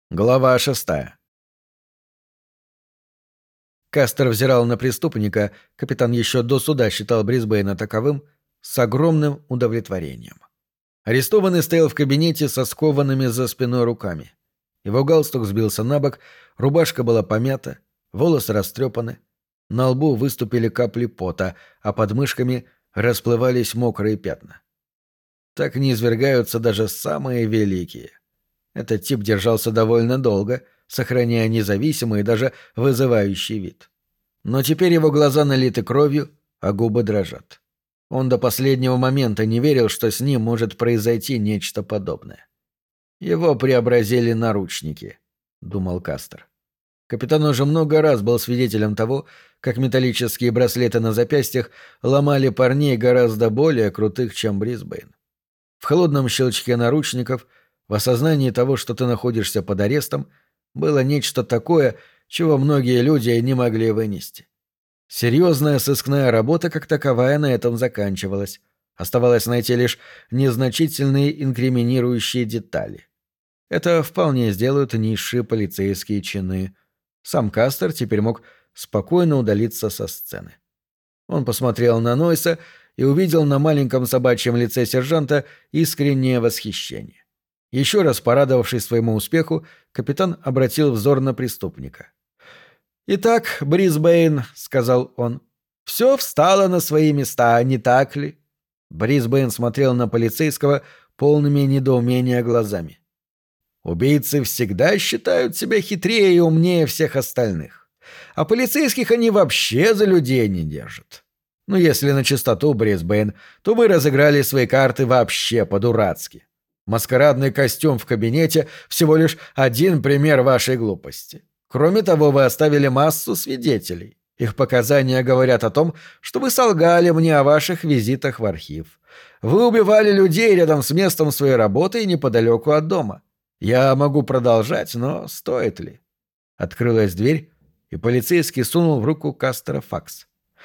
Глава 6. Кастер взирал на преступника, капитан еще до суда считал Брисбейна таковым, с огромным удовлетворением. Арестованный стоял в кабинете со скованными за спиной руками. Его галстук сбился на бок, рубашка была помята, волосы растрепаны, на лбу выступили капли пота, а под мышками расплывались мокрые пятна. Так не извергаются даже самые великие. Этот тип держался довольно долго, сохраняя независимый и даже вызывающий вид. Но теперь его глаза налиты кровью, а губы дрожат. Он до последнего момента не верил, что с ним может произойти нечто подобное. «Его преобразили наручники», — думал Кастер. Капитан уже много раз был свидетелем того, как металлические браслеты на запястьях ломали парней гораздо более крутых, чем Брисбейн. В холодном щелчке наручников, в осознании того, что ты находишься под арестом, было нечто такое, чего многие люди не могли вынести. Серьезная сыскная работа как таковая на этом заканчивалась. Оставалось найти лишь незначительные инкриминирующие детали. Это вполне сделают низшие полицейские чины. Сам Кастер теперь мог спокойно удалиться со сцены. Он посмотрел на Нойса и увидел на маленьком собачьем лице сержанта искреннее восхищение. Еще раз порадовавшись своему успеху, капитан обратил взор на преступника. «Итак, Брисбейн», — сказал он, — «все встало на свои места, не так ли?» Брисбейн смотрел на полицейского полными недоумения глазами. «Убийцы всегда считают себя хитрее и умнее всех остальных. А полицейских они вообще за людей не держат. Но если на чистоту, Брисбейн, то вы разыграли свои карты вообще по-дурацки. Маскарадный костюм в кабинете — всего лишь один пример вашей глупости. Кроме того, вы оставили массу свидетелей. Их показания говорят о том, что вы солгали мне о ваших визитах в архив. Вы убивали людей рядом с местом своей работы и неподалеку от дома. Я могу продолжать, но стоит ли?» Открылась дверь, и полицейский сунул в руку Кастера факс.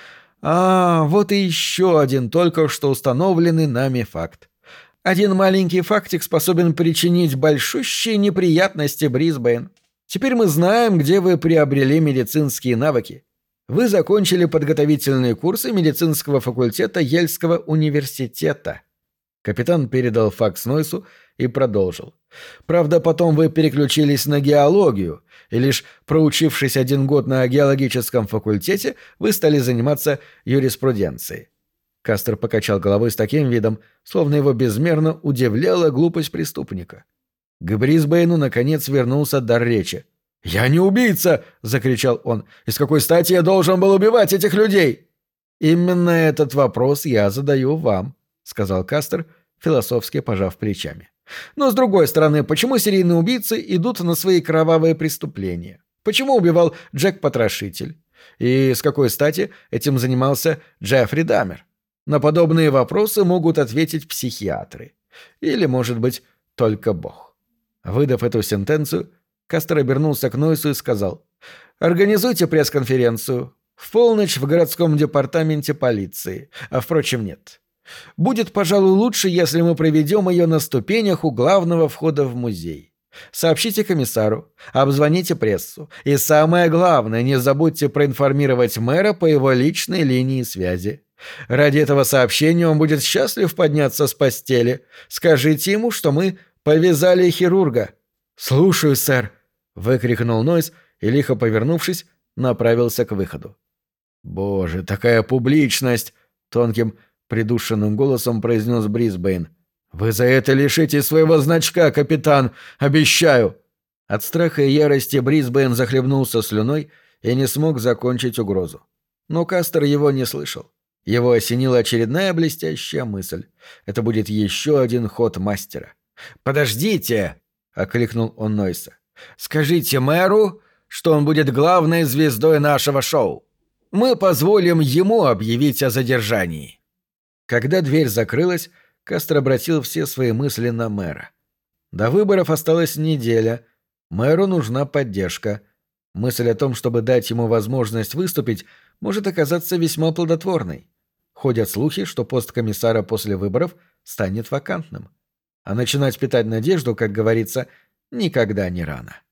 Вот и еще один только что установленный нами факт. Один маленький фактик способен причинить большущие неприятности, Брисбейн. Теперь мы знаем, где вы приобрели медицинские навыки. Вы закончили подготовительные курсы медицинского факультета Йельского университета». Капитан передал факс Нойсу и продолжил. «Правда, потом вы переключились на геологию, и лишь проучившись 1 год на геологическом факультете, вы стали заниматься юриспруденцией». Кастер покачал головой с таким видом, словно его безмерно удивляла глупость преступника. К Брисбейну, наконец, вернулся дар речи. «Я не убийца!» — закричал он. «И с какой стати я должен был убивать этих людей?» «Именно этот вопрос я задаю вам», — сказал Кастер, философски пожав плечами. «Но, с другой стороны, почему серийные убийцы идут на свои кровавые преступления? Почему убивал Джек-потрошитель? И с какой стати этим занимался Джеффри Даммер? На подобные вопросы могут ответить психиатры. Или, может быть, только Бог». Выдав эту сентенцию, Кастер обернулся к Нойсу и сказал: «Организуйте пресс-конференцию. В полночь в городском департаменте полиции. А, впрочем, нет. Будет, пожалуй, лучше, если мы проведем ее на ступенях у главного входа в музей. Сообщите комиссару, обзвоните прессу. И самое главное, не забудьте проинформировать мэра по его личной линии связи. Ради этого сообщения он будет счастлив подняться с постели. Скажите ему, что мы повязали хирурга». «Слушаю, сэр», — выкрикнул Нойс и, лихо повернувшись, направился к выходу. «Боже, такая публичность!» — тонким, придушенным голосом произнес Брисбейн. «Вы за это лишите своего значка, капитан! Обещаю!» От страха и ярости Брисбейн захлебнулся слюной и не смог закончить угрозу. Но Кастер его не слышал. Его осенила очередная блестящая мысль. Это будет еще один ход мастера. «Подождите!» — окликнул он Нойса. «Скажите мэру, что он будет главной звездой нашего шоу. Мы позволим ему объявить о задержании». Когда дверь закрылась, Кастер обратил все свои мысли на мэра. До выборов осталась неделя. Мэру нужна поддержка. Мысль о том, чтобы дать ему возможность выступить, может оказаться весьма плодотворной. Ходят слухи, что пост комиссара после выборов станет вакантным. А начинать питать надежду, как говорится, никогда не рано.